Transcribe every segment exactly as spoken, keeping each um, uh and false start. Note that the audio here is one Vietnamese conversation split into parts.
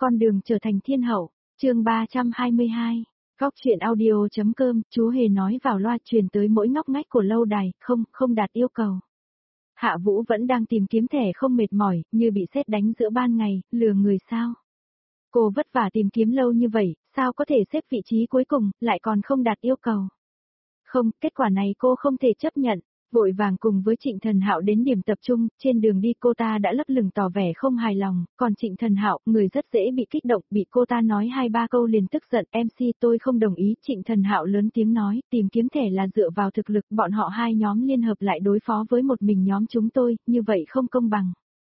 Con đường trở thành thiên hậu, chương ba trăm hai mươi hai. Góc truyện audio.com, chú Hề nói vào loa truyền tới mỗi ngóc ngách của lâu đài, không, không đạt yêu cầu. Hạ Vũ vẫn đang tìm kiếm thẻ không mệt mỏi, như bị sét đánh giữa ban ngày, lừa người sao. Cô vất vả tìm kiếm lâu như vậy, sao có thể xếp vị trí cuối cùng, lại còn không đạt yêu cầu. Không, kết quả này cô không thể chấp nhận. Vội vàng cùng với Trịnh Thần Hạo đến điểm tập trung, trên đường đi cô ta đã lấp lửng tỏ vẻ không hài lòng, còn Trịnh Thần Hạo, người rất dễ bị kích động, bị cô ta nói hai ba câu liền tức giận, em xê tôi không đồng ý, Trịnh Thần Hạo lớn tiếng nói, tìm kiếm thẻ là dựa vào thực lực, bọn họ hai nhóm liên hợp lại đối phó với một mình nhóm chúng tôi, như vậy không công bằng.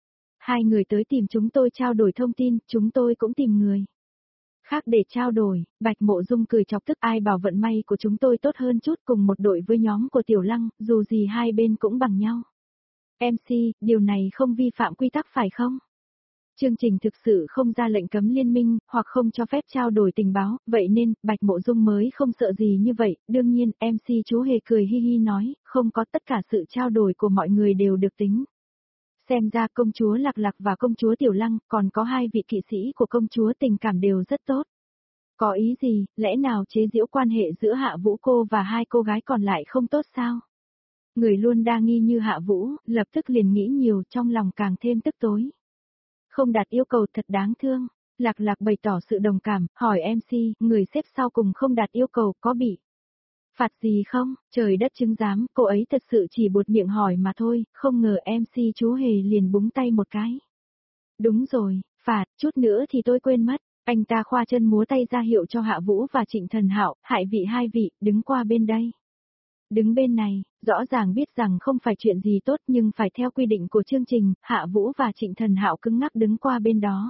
Hai người tới tìm chúng tôi trao đổi thông tin, chúng tôi cũng tìm người khác để trao đổi. Bạch Mộ Dung cười chọc tức, ai bảo vận may của chúng tôi tốt hơn chút, cùng một đội với nhóm của Tiểu Lăng, dù gì hai bên cũng bằng nhau. em xê, điều này không vi phạm quy tắc phải không? Chương trình thực sự không ra lệnh cấm liên minh, hoặc không cho phép trao đổi tình báo, vậy nên, Bạch Mộ Dung mới không sợ gì như vậy. Đương nhiên, em xê chú Hề cười hi hi nói, không có, tất cả sự trao đổi của mọi người đều được tính. Xem ra công chúa Lạc Lạc và công chúa Tiểu Lăng, còn có hai vị kỵ sĩ của công chúa tình cảm đều rất tốt. Có ý gì, lẽ nào chế giễu quan hệ giữa Hạ Vũ cô và hai cô gái còn lại không tốt sao? Người luôn đa nghi như Hạ Vũ, lập tức liền nghĩ nhiều, trong lòng càng thêm tức tối. Không đạt yêu cầu thật đáng thương. Lạc Lạc bày tỏ sự đồng cảm, hỏi em xê, người xếp sau cùng không đạt yêu cầu có bị phạt gì không? Trời đất chứng giám, cô ấy thật sự chỉ buột miệng hỏi mà thôi, không ngờ em xê chú Hề liền búng tay một cái. Đúng rồi, phạt, chút nữa thì tôi quên mất. Anh ta khoa chân múa tay ra hiệu cho Hạ Vũ và Trịnh Thần Hạo, hại vị hai vị, đứng qua bên đây. Đứng bên này, rõ ràng biết rằng không phải chuyện gì tốt nhưng phải theo quy định của chương trình, Hạ Vũ và Trịnh Thần Hạo cứng ngắc đứng qua bên đó.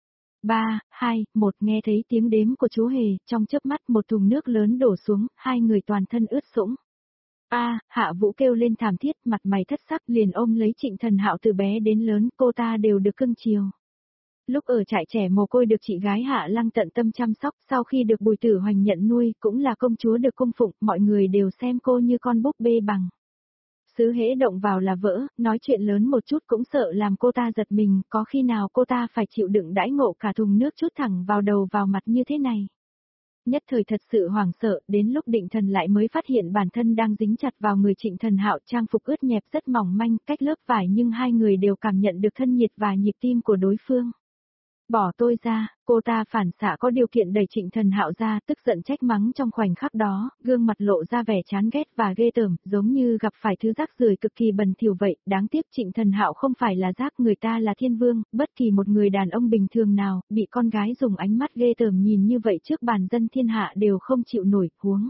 ba, hai, một nghe thấy tiếng đếm của chú Hề, trong chớp mắt một thùng nước lớn đổ xuống, hai người toàn thân ướt sũng. A, Hạ Vũ kêu lên thảm thiết, mặt mày thất sắc liền ôm lấy Trịnh Thần Hạo từ bé đến lớn, cô ta đều được cưng chiều. Lúc ở trại trẻ mồ côi được chị gái Hạ Lăng tận tâm chăm sóc, sau khi được Bùi Tử Hoành nhận nuôi, cũng là công chúa được cung phụng, mọi người đều xem cô như con búp bê bằng. Sứ hễ động vào là vỡ, nói chuyện lớn một chút cũng sợ làm cô ta giật mình, có khi nào cô ta phải chịu đựng đãi ngộ cả thùng nước chút thẳng vào đầu vào mặt như thế này. Nhất thời thật sự hoảng sợ, đến lúc định thần lại mới phát hiện bản thân đang dính chặt vào người Trịnh Thần Hạo, trang phục ướt nhẹp rất mỏng manh, cách lớp vải nhưng hai người đều cảm nhận được thân nhiệt và nhịp tim của đối phương. Bỏ tôi ra, cô ta phản xạ có điều kiện đẩy Trịnh Thần Hạo ra, tức giận trách mắng trong khoảnh khắc đó, gương mặt lộ ra vẻ chán ghét và ghê tởm, giống như gặp phải thứ rác rưởi cực kỳ bẩn thỉu vậy. Đáng tiếc Trịnh Thần Hạo không phải là rác, người ta là thiên vương, bất kỳ một người đàn ông bình thường nào, bị con gái dùng ánh mắt ghê tởm nhìn như vậy trước bàn dân thiên hạ đều không chịu nổi, huống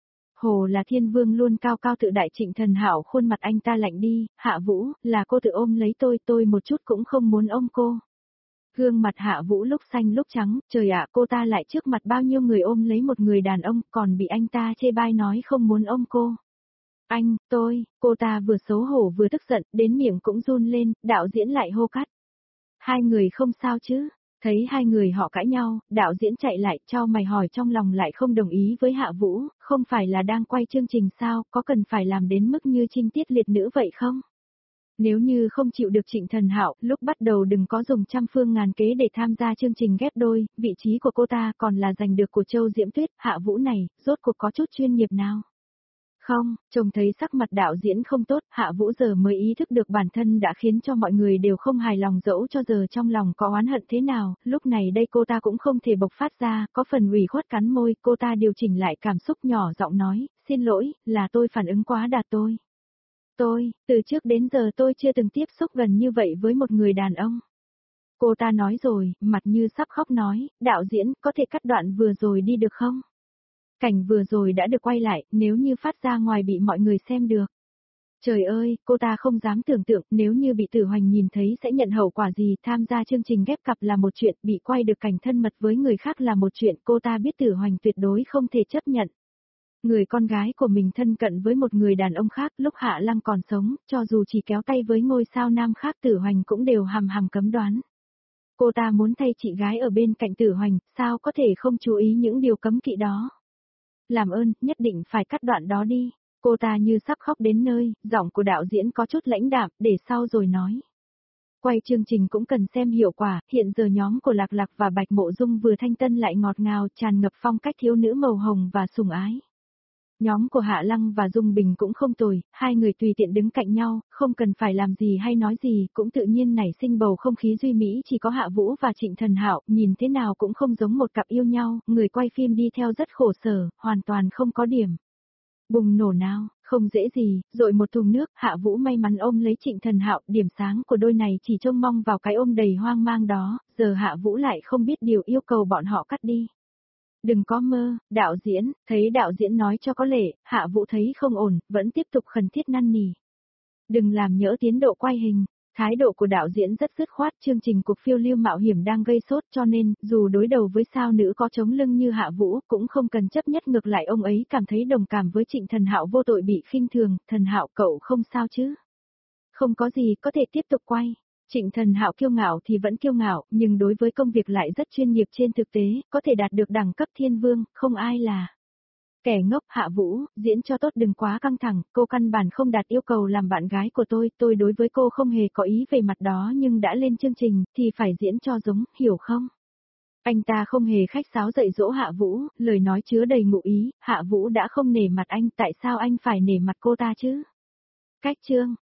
hồ là thiên vương luôn cao cao tự đại. Trịnh Thần Hạo khuôn mặt anh ta lạnh đi, Hạ Vũ, là cô tự ôm lấy tôi, tôi một chút cũng không muốn ôm cô. Gương mặt Hạ Vũ lúc xanh lúc trắng, trời ạ, cô ta lại trước mặt bao nhiêu người ôm lấy một người đàn ông, còn bị anh ta chê bai nói không muốn ôm cô. Anh, tôi, cô ta vừa xấu hổ vừa tức giận, đến miệng cũng run lên, đạo diễn lại hô cắt. Hai người không sao chứ? Thấy hai người họ cãi nhau, đạo diễn chạy lại, cho mày hỏi trong lòng lại không đồng ý với Hạ Vũ, không phải là đang quay chương trình sao, có cần phải làm đến mức như trinh tiết liệt nữ vậy không? Nếu như không chịu được Trịnh Thần Hạo, lúc bắt đầu đừng có dùng trăm phương ngàn kế để tham gia chương trình ghép đôi, vị trí của cô ta còn là giành được của Châu Diễm Tuyết. Hạ Vũ này, rốt cuộc có chút chuyên nghiệp nào? Không, trông thấy sắc mặt đạo diễn không tốt, Hạ Vũ giờ mới ý thức được bản thân đã khiến cho mọi người đều không hài lòng, dẫu cho giờ trong lòng có oán hận thế nào, lúc này đây cô ta cũng không thể bộc phát ra, có phần ủy khuất cắn môi, cô ta điều chỉnh lại cảm xúc nhỏ giọng nói, xin lỗi, là tôi phản ứng quá đà tôi. Tôi, từ trước đến giờ tôi chưa từng tiếp xúc gần như vậy với một người đàn ông. Cô ta nói rồi, mặt như sắp khóc nói, đạo diễn, có thể cắt đoạn vừa rồi đi được không? Cảnh vừa rồi đã được quay lại, nếu như phát ra ngoài bị mọi người xem được. Trời ơi, cô ta không dám tưởng tượng, nếu như bị Tử Hoành nhìn thấy sẽ nhận hậu quả gì, tham gia chương trình ghép cặp là một chuyện, bị quay được cảnh thân mật với người khác là một chuyện, cô ta biết Tử Hoành tuyệt đối không thể chấp nhận. Người con gái của mình thân cận với một người đàn ông khác, lúc Hạ Lăng còn sống, cho dù chỉ kéo tay với ngôi sao nam khác Tử Hoành cũng đều hàm hàm cấm đoán. Cô ta muốn thay chị gái ở bên cạnh Tử Hoành, sao có thể không chú ý những điều cấm kỵ đó. Làm ơn, nhất định phải cắt đoạn đó đi. Cô ta như sắp khóc đến nơi, giọng của đạo diễn có chút lãnh đạm, để sau rồi nói. Quay chương trình cũng cần xem hiệu quả, hiện giờ nhóm của Lạc Lạc và Bạch Mộ Dung vừa thanh tân lại ngọt ngào, tràn ngập phong cách thiếu nữ màu hồng và sủng ái. Nhóm của Hạ Lăng và Dung Bình cũng không tồi, hai người tùy tiện đứng cạnh nhau, không cần phải làm gì hay nói gì, cũng tự nhiên nảy sinh bầu không khí duy mỹ, chỉ có Hạ Vũ và Trịnh Thần Hạo, nhìn thế nào cũng không giống một cặp yêu nhau, người quay phim đi theo rất khổ sở, hoàn toàn không có điểm bùng nổ nào, không dễ gì, dội một thùng nước, Hạ Vũ may mắn ôm lấy Trịnh Thần Hạo, điểm sáng của đôi này chỉ trông mong vào cái ôm đầy hoang mang đó, giờ Hạ Vũ lại không biết điều yêu cầu bọn họ cắt đi. Đừng có mơ, đạo diễn, thấy đạo diễn nói cho có lệ, Hạ Vũ thấy không ổn, vẫn tiếp tục khẩn thiết năn nỉ. Đừng làm nhỡ tiến độ quay hình. Thái độ của đạo diễn rất dứt khoát, chương trình cuộc phiêu lưu mạo hiểm đang gây sốt cho nên, dù đối đầu với sao nữ có chống lưng như Hạ Vũ, cũng không cần chấp nhất, ngược lại ông ấy cảm thấy đồng cảm với Trịnh Thần Hạo vô tội bị khinh thường. Thần Hạo cậu không sao chứ? Không có gì, có thể tiếp tục quay. Trịnh Thần Hạo kiêu ngạo thì vẫn kiêu ngạo, nhưng đối với công việc lại rất chuyên nghiệp, trên thực tế, có thể đạt được đẳng cấp thiên vương, không ai là kẻ ngốc. Hạ Vũ, diễn cho tốt, đừng quá căng thẳng, cô căn bản không đạt yêu cầu làm bạn gái của tôi, tôi đối với cô không hề có ý về mặt đó, nhưng đã lên chương trình, thì phải diễn cho giống, hiểu không? Anh ta không hề khách sáo dạy dỗ Hạ Vũ, lời nói chứa đầy ngụ ý, Hạ Vũ đã không nể mặt anh, tại sao anh phải nể mặt cô ta chứ? Cách chương